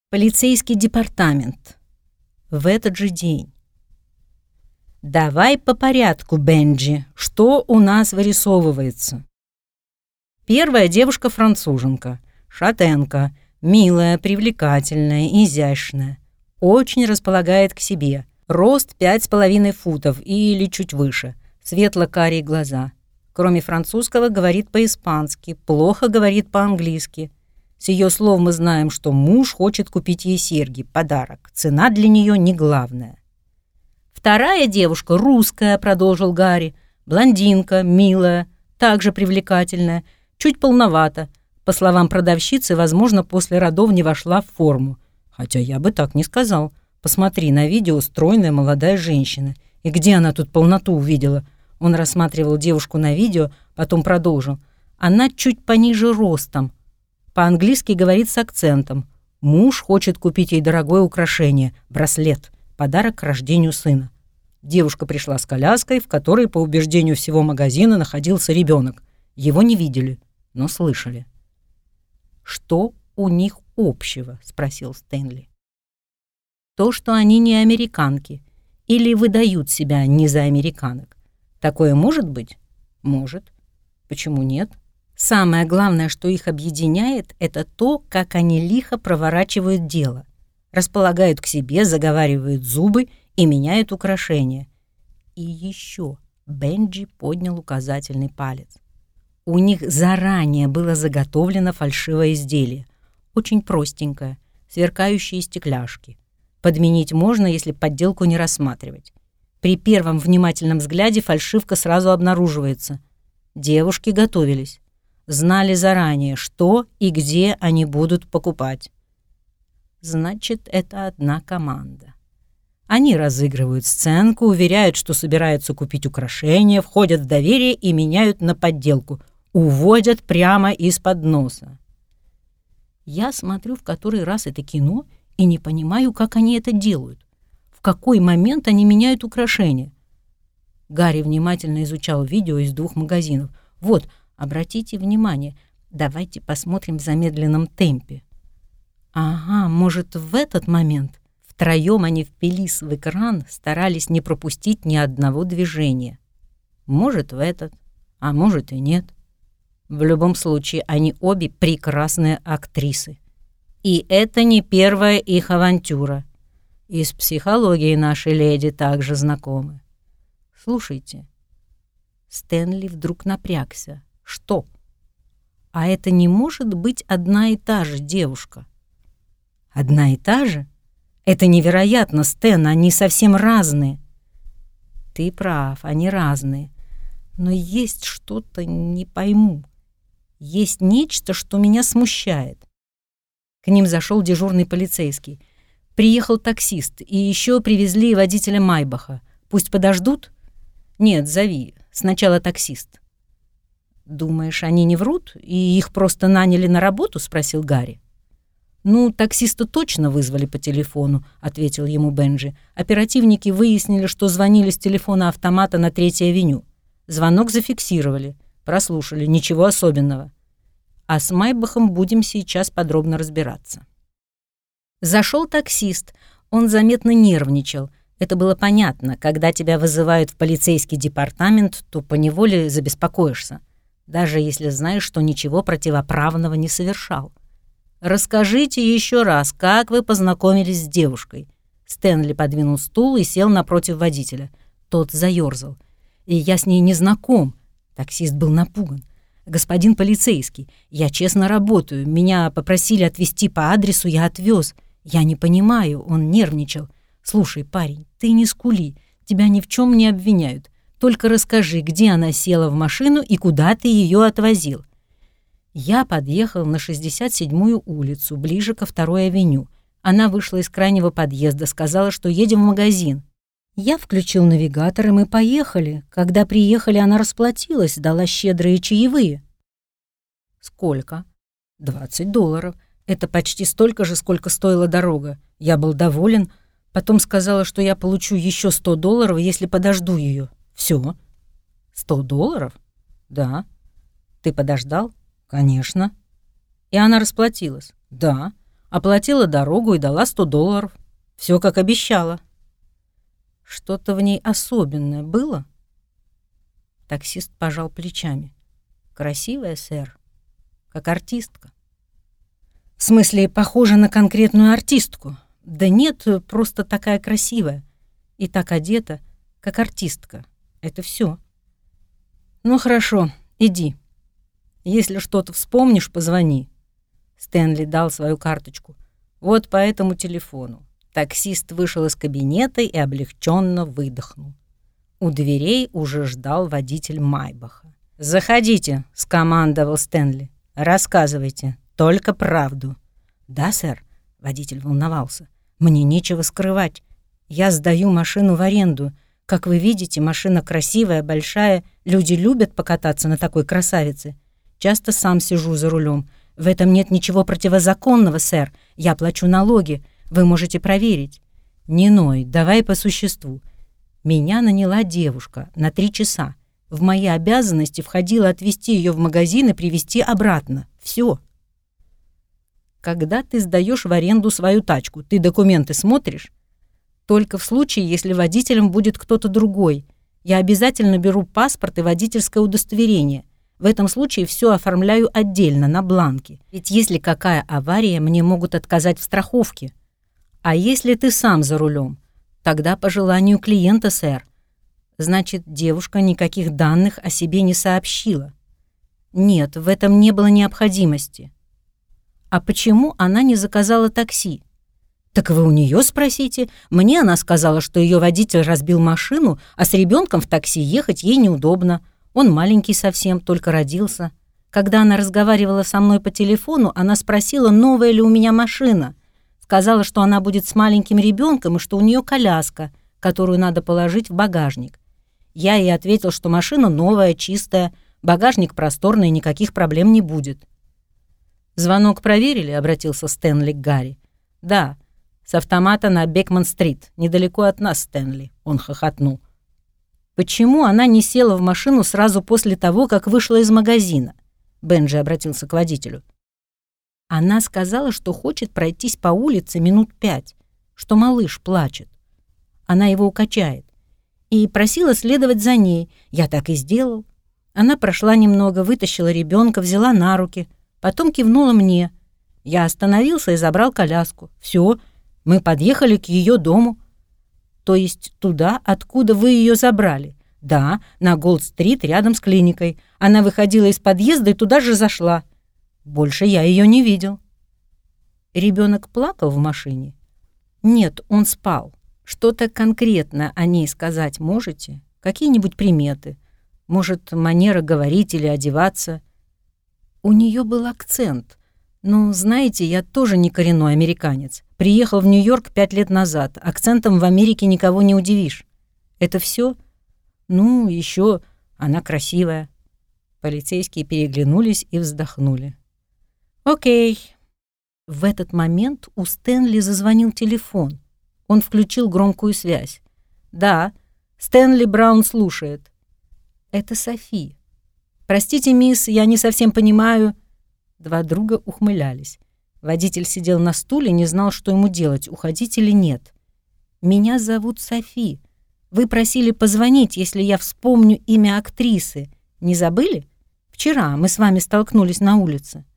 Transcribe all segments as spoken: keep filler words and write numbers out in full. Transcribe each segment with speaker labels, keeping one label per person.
Speaker 1: Полицейский департамент. В этот же день. Давай по порядку, Бенджи. Что у нас вырисовывается? Первая девушка-француженка. Шатенка. Милая, привлекательная, изящная. Очень располагает к себе. Рост пять с половиной футов или чуть выше. Светло-карие глаза. Кроме французского, говорит по-испански. Плохо говорит по-английски. С ее слов мы знаем, что муж хочет купить ей серьги, подарок. Цена для нее не главная. Вторая девушка русская, продолжил Гарри. Блондинка, милая, также привлекательная, чуть полновата. По словам продавщицы, возможно, после родов не вошла в форму. Хотя я бы так не сказал. Посмотри, на видео стройная молодая женщина. И где она тут полноту увидела? Он рассматривал девушку на видео, потом продолжил. Она чуть пониже ростом. По-английски говорит с акцентом. Муж хочет купить ей дорогое украшение – браслет, подарок к рождению сына. Девушка пришла с коляской, в которой, по убеждению всего магазина, находился ребенок. Его не видели, но слышали. «Что у них общего?» – спросил Стэнли. «То, что они не американки или выдают себя не за американок. Такое может быть? Может. Почему нет? Самое главное, что их объединяет, это то, как они лихо проворачивают дело. Располагают к себе, заговаривают зубы и меняют украшения. И еще Бенджи поднял указательный палец. У них заранее было заготовлено фальшивое изделие. Очень простенькое, сверкающие стекляшки. Подменить можно, если подделку не рассматривать. При первом внимательном взгляде фальшивка сразу обнаруживается. Девушки готовились. Знали заранее, что и где они будут покупать. Значит, это одна команда. Они разыгрывают сценку, уверяют, что собираются купить украшения, входят в доверие и меняют на подделку. Уводят прямо из-под носа. Я смотрю в который раз это кино и не понимаю, как они это делают. В какой момент они меняют украшения? Гарри внимательно изучал видео из двух магазинов. Вот, обратите внимание, давайте посмотрим в замедленном темпе. Ага, может, в этот момент втроем они впились в экран, старались не пропустить ни одного движения. Может, в этот, а может и нет. В любом случае, они обе прекрасные актрисы. И это не первая их авантюра. И с психологией нашей леди также знакомы. Слушайте. Стэнли вдруг напрягся. Что? А это не может быть одна и та же девушка? Одна и та же? Это невероятно, Стэн, они совсем разные. Ты прав, они разные. Но есть что-то, не пойму. Есть нечто, что меня смущает. К ним зашел дежурный полицейский. Приехал таксист, и еще привезли водителя Майбаха. Пусть подождут? Нет, зови. Сначала таксист. Думаешь, они не врут, и их просто наняли на работу? Спросил Гарри. Ну, таксиста точно вызвали по телефону, ответил ему Бенджи. Оперативники выяснили, что звонили с телефона автомата на Третьей авеню. Звонок зафиксировали, прослушали, ничего особенного. А с Майбахом будем сейчас подробно разбираться. Зашел таксист. Он заметно нервничал. Это было понятно. Когда тебя вызывают в полицейский департамент, то поневоле забеспокоишься, даже если знаешь, что ничего противоправного не совершал. «Расскажите еще раз, как вы познакомились с девушкой?» Стэнли подвинул стул и сел напротив водителя. Тот заёрзал. «И я с ней не знаком». Таксист был напуган. «Господин полицейский, я честно работаю. Меня попросили отвезти по адресу, я отвез. Я не понимаю», он нервничал. «Слушай, парень, ты не скули, тебя ни в чем не обвиняют. Только расскажи, где она села в машину и куда ты ее отвозил». Я подъехал на шестьдесят седьмую улицу, ближе ко второй авеню. Она вышла из крайнего подъезда, сказала, что едем в магазин. Я включил навигатор, и мы поехали. Когда приехали, она расплатилась, дала щедрые чаевые. Сколько? двадцать долларов. Это почти столько же, сколько стоила дорога. Я был доволен. Потом сказала, что я получу еще сто долларов, если подожду ее. Все. сто долларов? Да. Ты подождал? Конечно. И она расплатилась? Да. Оплатила дорогу и дала сто долларов. Все как обещала. Что-то в ней особенное было? Таксист пожал плечами. Красивая, сэр, как артистка. В смысле, похожа на конкретную артистку? Да нет, просто такая красивая. И так одета, как артистка. Это все. Ну хорошо, иди. Если что-то вспомнишь, позвони. Стэнли дал свою карточку. Вот по этому телефону. Таксист вышел из кабинета и облегченно выдохнул. У дверей уже ждал водитель Майбаха. «Заходите», — скомандовал Стэнли. «Рассказывайте, только правду». «Да, сэр», — водитель волновался. «Мне нечего скрывать. Я сдаю машину в аренду. Как вы видите, машина красивая, большая. Люди любят покататься на такой красавице. Часто сам сижу за рулем. В этом нет ничего противозаконного, сэр. Я плачу налоги. Вы можете проверить». «Не ной, давай по существу. Меня наняла девушка на три часа. В мои обязанности входило отвезти ее в магазин и привезти обратно. Все. Когда ты сдаешь в аренду свою тачку, ты документы смотришь? Только в случае, если водителем будет кто-то другой. Я обязательно беру паспорт и водительское удостоверение. В этом случае все оформляю отдельно, на бланке. Ведь если какая авария, мне могут отказать в страховке. А если ты сам за рулем, тогда по желанию клиента, сэр. Значит, девушка никаких данных о себе не сообщила. Нет, в этом не было необходимости. А почему она не заказала такси? Так вы у нее спросите. Мне она сказала, что ее водитель разбил машину, а с ребенком в такси ехать ей неудобно. Он маленький совсем, только родился. Когда она разговаривала со мной по телефону, она спросила, новая ли у меня машина. Сказала, что она будет с маленьким ребенком и что у нее коляска, которую надо положить в багажник. Я ей ответил, что машина новая, чистая, багажник просторный, никаких проблем не будет. «Звонок проверили?» — обратился Стэнли к Гарри. «Да, с автомата на Бекман-стрит, недалеко от нас, Стэнли», — он хохотнул. «Почему она не села в машину сразу после того, как вышла из магазина?» Бенджи обратился к водителю. «Она сказала, что хочет пройтись по улице минут пять, что малыш плачет. Она его укачает. И просила следовать за ней. Я так и сделал. Она прошла немного, вытащила ребенка, взяла на руки, потом кивнула мне. Я остановился и забрал коляску. Все, мы подъехали к ее дому. То есть туда, откуда вы ее забрали. Да, на Голд-стрит, рядом с клиникой. Она выходила из подъезда и туда же зашла. Больше я ее не видел». «Ребенок плакал в машине?» «Нет, он спал. Что-то конкретно о ней сказать можете? Какие-нибудь приметы? Может, манера говорить или одеваться?» «У нее был акцент. Ну, знаете, я тоже не коренной американец. Приехал в Нью-Йорк пять лет назад. Акцентом в Америке никого не удивишь. Это все? Ну, еще она красивая». Полицейские переглянулись и вздохнули. «Окей». В этот момент у Стэнли зазвонил телефон. Он включил громкую связь. «Да, Стэнли Браун слушает». «Это Софи». «Простите, мисс, я не совсем понимаю». Два друга ухмылялись. Водитель сидел на стуле, не знал, что ему делать, уходить или нет. «Меня зовут Софи. Вы просили позвонить, если я вспомню имя актрисы. Не забыли? Вчера мы с вами столкнулись на улице».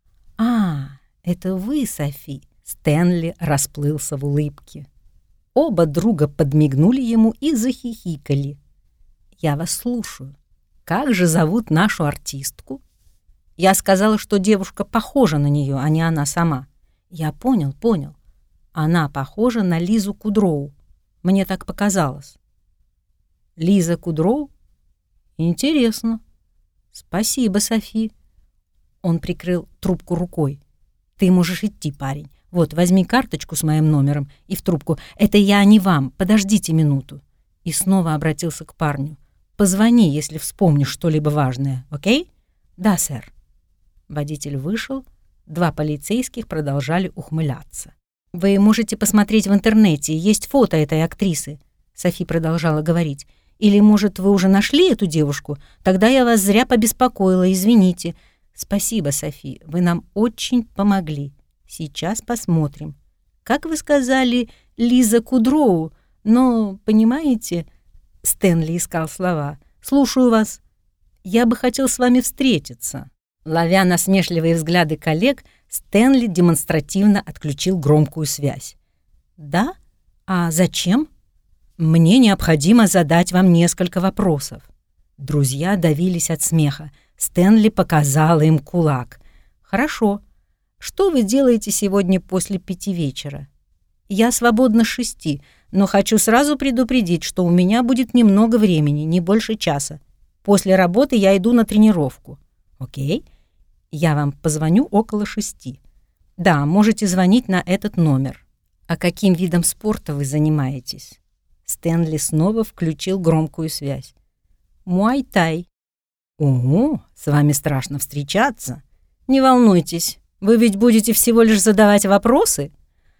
Speaker 1: «А, это вы, Софи?» Стэнли расплылся в улыбке. Оба друга подмигнули ему и захихикали. «Я вас слушаю. Как же зовут нашу артистку?» «Я сказала, что девушка похожа на нее, а не она сама». «Я понял, понял. Она похожа на Лизу Кудроу. Мне так показалось». «Лиза Кудроу? Интересно. Спасибо, Софи». Он прикрыл трубку рукой. «Ты можешь идти, парень. Вот, возьми карточку с моим номером и в трубку. Это я, а не вам. Подождите минуту». И снова обратился к парню. «Позвони, если вспомнишь что-либо важное, окей?» «Да, сэр». Водитель вышел. Два полицейских продолжали ухмыляться. «Вы можете посмотреть в интернете. Есть фото этой актрисы», — Софи продолжала говорить. «Или, может, вы уже нашли эту девушку? Тогда я вас зря побеспокоила, извините». «Спасибо, Софи, вы нам очень помогли. Сейчас посмотрим. Как вы сказали, Лиза Кудроу, но, понимаете, Стэнли искал слова. Слушаю вас. Я бы хотел с вами встретиться. Ловя насмешливые взгляды коллег, Стэнли демонстративно отключил громкую связь. Да? А зачем? Мне необходимо задать вам несколько вопросов. Друзья давились от смеха. Стэнли показала им кулак. Хорошо. Что вы делаете сегодня после пяти вечера? Я свободна с шести, но хочу сразу предупредить, что у меня будет немного времени, не больше часа. После работы я иду на тренировку. Окей? Я вам позвоню около шести. Да, можете звонить на этот номер. А каким видом спорта вы занимаетесь? Стэнли снова включил громкую связь. Муай-тай. Ого, с вами страшно встречаться. Не волнуйтесь, вы ведь будете всего лишь задавать вопросы?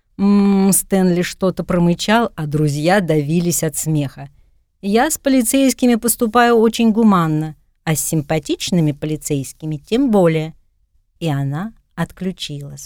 Speaker 1: М-м, Стэнли что-то промычал, а друзья давились от смеха. Я с полицейскими поступаю очень гуманно, а с симпатичными полицейскими тем более. И она отключилась.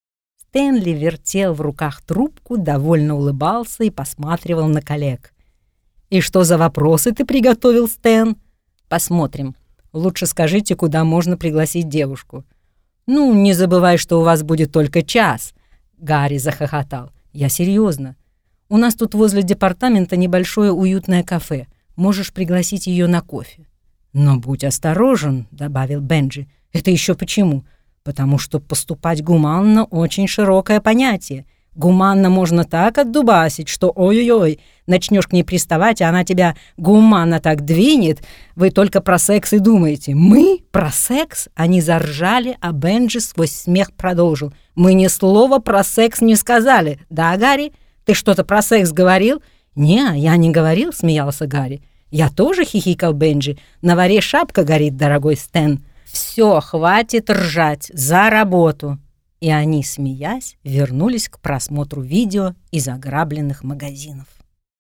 Speaker 1: Стэнли вертел в руках трубку, довольно улыбался и посматривал на коллег. «И что за вопросы ты приготовил, Стэн?» «Посмотрим. Лучше скажите, куда можно пригласить девушку». «Ну, не забывай, что у вас будет только час», — Гарри захохотал. «Я серьезно. У нас тут возле департамента небольшое уютное кафе. Можешь пригласить ее на кофе». «Но будь осторожен», — добавил Бенджи. «Это еще почему?» «Потому что поступать гуманно — очень широкое понятие. Гуманно можно так отдубасить, что ой-ой-ой, начнешь к ней приставать, а она тебя гуманно так двинет. Вы только про секс и думаете». «Мы? Про секс?» Они заржали, а Бенджи сквозь смех продолжил. «Мы ни слова про секс не сказали. Да, Гарри? Ты что-то про секс говорил?» «Не, я не говорил», — смеялся Гарри. «Я тоже», — хихикал Бенджи. «На варе шапка горит, дорогой Стэн». «Все, хватит ржать, за работу!» И они, смеясь, вернулись к просмотру видео из ограбленных магазинов.